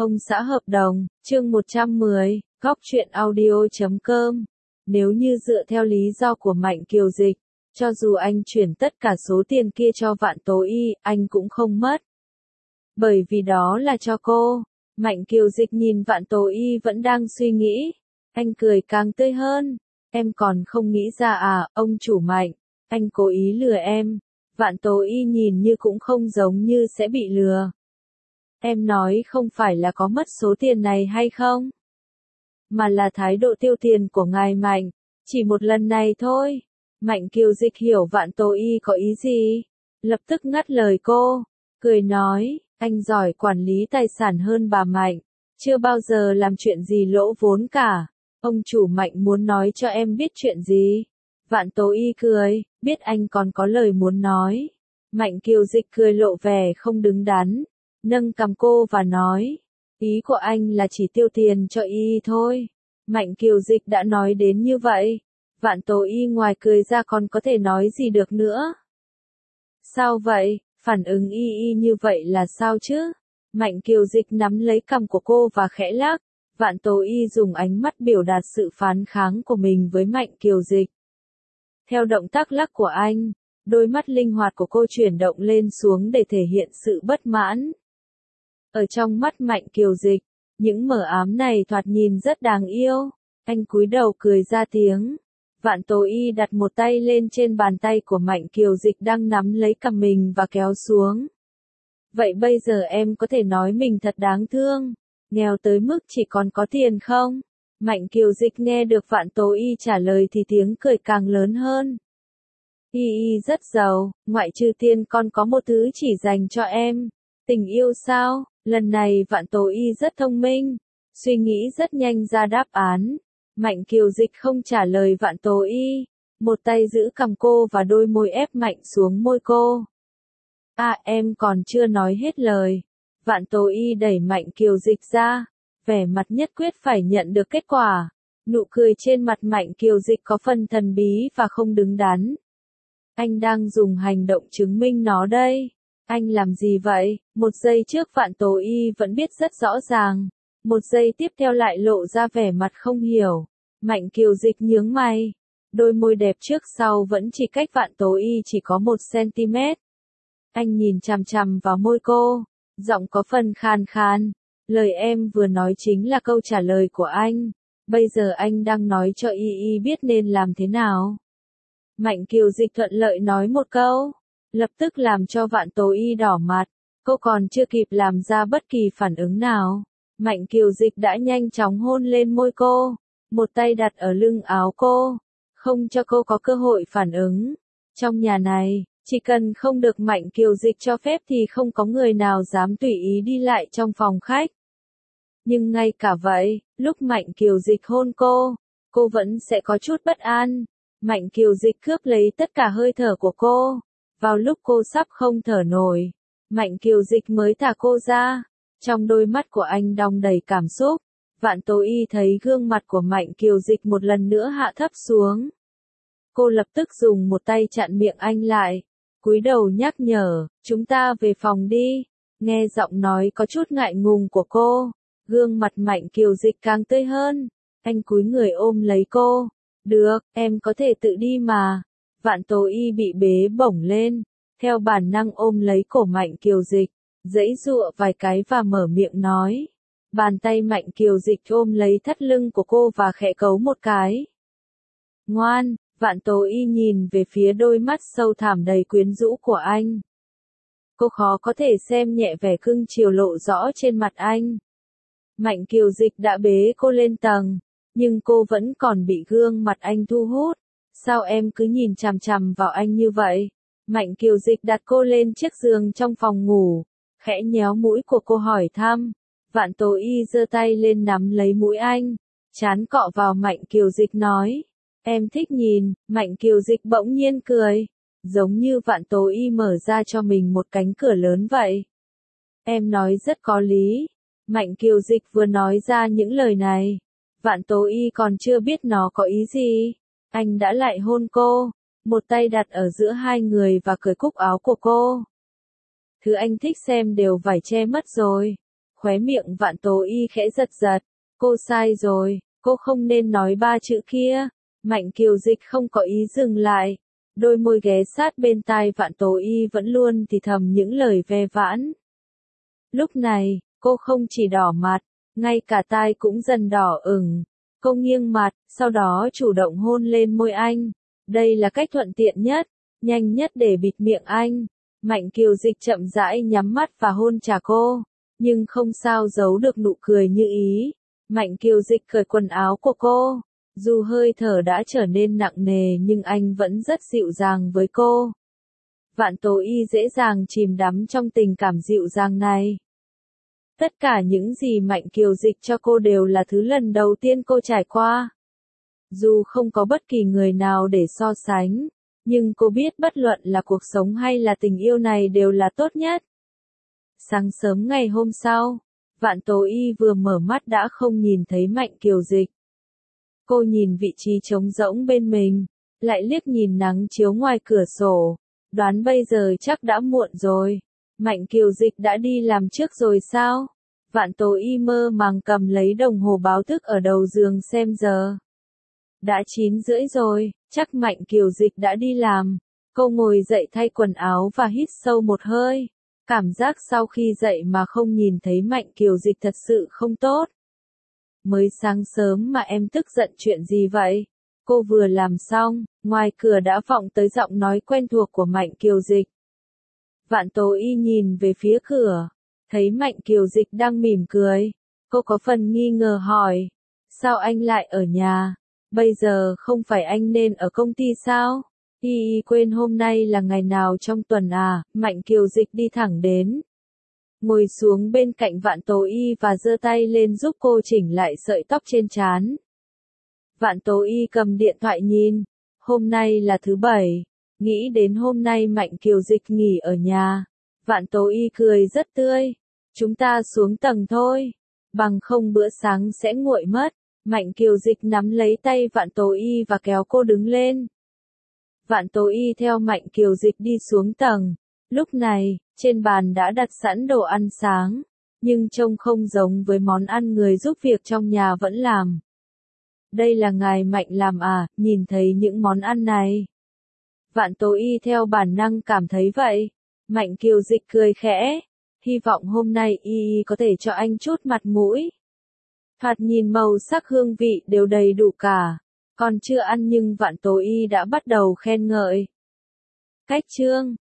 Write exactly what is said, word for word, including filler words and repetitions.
Ông xã hợp đồng, chương một trăm mười, góc truyện audio chấm com. Nếu như dựa theo lý do của Mạnh Kiều Dịch, cho dù anh chuyển tất cả số tiền kia cho Vạn Tố Y, anh cũng không mất. Bởi vì đó là cho cô. Mạnh Kiều Dịch nhìn Vạn Tố Y vẫn đang suy nghĩ. Anh cười càng tươi hơn. Em còn không nghĩ ra à, ông chủ Mạnh. Anh cố ý lừa em. Vạn Tố Y nhìn như cũng không giống như sẽ bị lừa. Em nói không phải là có mất số tiền này hay không? Mà là thái độ tiêu tiền của ngài Mạnh. Chỉ một lần này thôi. Mạnh Kiều Dịch hiểu Vạn Tố Y có ý gì. Lập tức ngắt lời cô. Cười nói, anh giỏi quản lý tài sản hơn bà Mạnh. Chưa bao giờ làm chuyện gì lỗ vốn cả. Ông chủ Mạnh muốn nói cho em biết chuyện gì? Vạn Tố Y cười, biết anh còn có lời muốn nói. Mạnh Kiều Dịch cười lộ vẻ không đứng đắn. Nâng cằm cô và nói, ý của anh là chỉ tiêu tiền cho y thôi. Mạnh Kiều Dịch đã nói đến như vậy. Vạn Tố Y ngoài cười ra còn có thể nói gì được nữa. Sao vậy, phản ứng y y như vậy là sao chứ? Mạnh Kiều Dịch nắm lấy cằm của cô và khẽ lắc. Vạn Tố Y dùng ánh mắt biểu đạt sự phản kháng của mình với Mạnh Kiều Dịch. Theo động tác lắc của anh, đôi mắt linh hoạt của cô chuyển động lên xuống để thể hiện sự bất mãn. Ở trong mắt Mạnh Kiều Dịch, những mờ ám này thoạt nhìn rất đáng yêu. Anh cúi đầu cười ra tiếng. Vạn Tố Y đặt một tay lên trên bàn tay của Mạnh Kiều Dịch đang nắm lấy cằm mình và kéo xuống. Vậy bây giờ em có thể nói mình thật đáng thương, nghèo tới mức chỉ còn có tiền không? Mạnh Kiều Dịch nghe được Vạn Tố Y trả lời thì tiếng cười càng lớn hơn. Y Y rất giàu, ngoại trừ tiền còn có một thứ chỉ dành cho em. Tình yêu sao? Lần này Vạn Tố Y rất thông minh, suy nghĩ rất nhanh ra đáp án. Mạnh Kiều Dịch không trả lời Vạn Tố Y, một tay giữ cằm cô và đôi môi ép mạnh xuống môi cô. À, em còn chưa nói hết lời. Vạn Tố Y đẩy Mạnh Kiều Dịch ra, vẻ mặt nhất quyết phải nhận được kết quả. Nụ cười trên mặt Mạnh Kiều Dịch có phần thần bí và không đứng đắn. Anh đang dùng hành động chứng minh nó đây. Anh làm gì vậy? Một giây trước Vạn Tố Y vẫn biết rất rõ ràng. Một giây tiếp theo lại lộ ra vẻ mặt không hiểu. Mạnh Kiều Dịch nhướng mày. Đôi môi đẹp trước sau vẫn chỉ cách Vạn Tố Y chỉ có một xăng-ti-mét. Anh nhìn chằm chằm vào môi cô. Giọng có phần khan khan. Lời em vừa nói chính là câu trả lời của anh. Bây giờ anh đang nói cho Y Y biết nên làm thế nào. Mạnh Kiều Dịch thuận lợi nói một câu. Lập tức làm cho Vạn Tố Y đỏ mặt. Cô còn chưa kịp làm ra bất kỳ phản ứng nào. Mạnh Kiều Dịch đã nhanh chóng hôn lên môi cô. Một tay đặt ở lưng áo cô. Không cho cô có cơ hội phản ứng. Trong nhà này, chỉ cần không được Mạnh Kiều Dịch cho phép thì không có người nào dám tùy ý đi lại trong phòng khách. Nhưng ngay cả vậy, lúc Mạnh Kiều Dịch hôn cô, cô vẫn sẽ có chút bất an. Mạnh Kiều Dịch cướp lấy tất cả hơi thở của cô. Vào lúc cô sắp không thở nổi, Mạnh Kiều Dịch mới thả cô ra. Trong đôi mắt của anh đong đầy cảm xúc. Vạn Tố Y thấy gương mặt của Mạnh Kiều Dịch một lần nữa hạ thấp xuống. Cô lập tức dùng một tay chặn miệng anh lại. Cúi đầu nhắc nhở, chúng ta về phòng đi. Nghe giọng nói có chút ngại ngùng của cô. Gương mặt Mạnh Kiều Dịch càng tươi hơn. Anh cúi người ôm lấy cô. Được, em có thể tự đi mà. Vạn Tố Y bị bế bổng lên. Theo bản năng ôm lấy cổ Mạnh Kiều Dịch. Giãy giụa vài cái và mở miệng nói. Bàn tay Mạnh Kiều Dịch ôm lấy thắt lưng của cô và khẽ cấu một cái. Ngoan, Vạn Tố Y nhìn về phía đôi mắt sâu thẳm đầy quyến rũ của anh. Cô khó có thể xem nhẹ vẻ cưng chiều lộ rõ trên mặt anh. Mạnh Kiều Dịch đã bế cô lên tầng, nhưng cô vẫn còn bị gương mặt anh thu hút. Sao em cứ nhìn chằm chằm vào anh như vậy? Mạnh Kiều Dịch đặt cô lên chiếc giường trong phòng ngủ, khẽ nhéo mũi của cô hỏi thăm. Vạn Tố Y giơ tay lên nắm lấy mũi anh, trán cọ vào Mạnh Kiều Dịch nói. Em thích nhìn. Mạnh Kiều Dịch bỗng nhiên cười, giống như Vạn Tố Y mở ra cho mình một cánh cửa lớn vậy. Em nói rất có lý. Mạnh Kiều Dịch vừa nói ra những lời này, Vạn Tố Y còn chưa biết nó có ý gì. Anh đã lại hôn cô, một tay đặt ở giữa hai người và cởi cúc áo của cô. Thứ anh thích xem đều vải che mất rồi. Khóe miệng Vạn Tố Y khẽ giật giật. Cô sai rồi, cô không nên nói ba chữ kia. Mạnh Kiều Dịch không có ý dừng lại. Đôi môi ghé sát bên tai Vạn Tố Y vẫn luôn thì thầm những lời ve vãn. Lúc này, cô không chỉ đỏ mặt, ngay cả tai cũng dần đỏ ửng. Cô nghiêng mặt, sau đó chủ động hôn lên môi anh. Đây là cách thuận tiện nhất, nhanh nhất để bịt miệng anh. Mạnh Kiều Dịch chậm rãi nhắm mắt và hôn trả cô, nhưng không sao giấu được nụ cười như ý. Mạnh Kiều Dịch cởi quần áo của cô. Dù hơi thở đã trở nên nặng nề nhưng anh vẫn rất dịu dàng với cô. Vạn Tố Y dễ dàng chìm đắm trong tình cảm dịu dàng này. Tất cả những gì Mạnh Kiều Dịch cho cô đều là thứ lần đầu tiên cô trải qua. Dù không có bất kỳ người nào để so sánh, nhưng cô biết bất luận là cuộc sống hay là tình yêu này đều là tốt nhất. Sáng sớm ngày hôm sau, Vạn Tố Y vừa mở mắt đã không nhìn thấy Mạnh Kiều Dịch. Cô nhìn vị trí trống rỗng bên mình, lại liếc nhìn nắng chiếu ngoài cửa sổ, đoán bây giờ chắc đã muộn rồi. Mạnh Kiều Dịch đã đi làm trước rồi sao? Vạn Tố Y mơ màng cầm lấy đồng hồ báo thức ở đầu giường xem giờ. Đã chín rưỡi rồi, chắc Mạnh Kiều Dịch đã đi làm. Cô ngồi dậy thay quần áo và hít sâu một hơi. Cảm giác sau khi dậy mà không nhìn thấy Mạnh Kiều Dịch thật sự không tốt. Mới sáng sớm mà em tức giận chuyện gì vậy? Cô vừa làm xong, ngoài cửa đã vọng tới giọng nói quen thuộc của Mạnh Kiều Dịch. Vạn Tố Y nhìn về phía cửa, thấy Mạnh Kiều Dịch đang mỉm cười. Cô có phần nghi ngờ hỏi, sao anh lại ở nhà? Bây giờ không phải anh nên ở công ty sao? Y Y quên hôm nay là ngày nào trong tuần à? Mạnh Kiều Dịch đi thẳng đến, ngồi xuống bên cạnh Vạn Tố Y và giơ tay lên giúp cô chỉnh lại sợi tóc trên trán. Vạn Tố Y cầm điện thoại nhìn, hôm nay là thứ bảy, nghĩ đến hôm nay Mạnh Kiều Dịch nghỉ ở nhà. Vạn Tố Y cười rất tươi, chúng ta xuống tầng thôi, bằng không bữa sáng sẽ nguội mất. Mạnh Kiều Dịch nắm lấy tay Vạn Tố Y và kéo cô đứng lên. Vạn Tố Y theo Mạnh Kiều Dịch đi xuống tầng. Lúc này, trên bàn đã đặt sẵn đồ ăn sáng, nhưng trông không giống với món ăn người giúp việc trong nhà vẫn làm. Đây là ngài Mạnh làm à? Nhìn thấy những món ăn này. Vạn Tố Y theo bản năng cảm thấy vậy. Mạnh Kiều Dịch cười khẽ, hy vọng hôm nay Y có thể cho anh chút mặt mũi. Thoạt nhìn màu sắc hương vị đều đầy đủ cả, còn chưa ăn nhưng Vạn Tố Y đã bắt đầu khen ngợi. Cách chương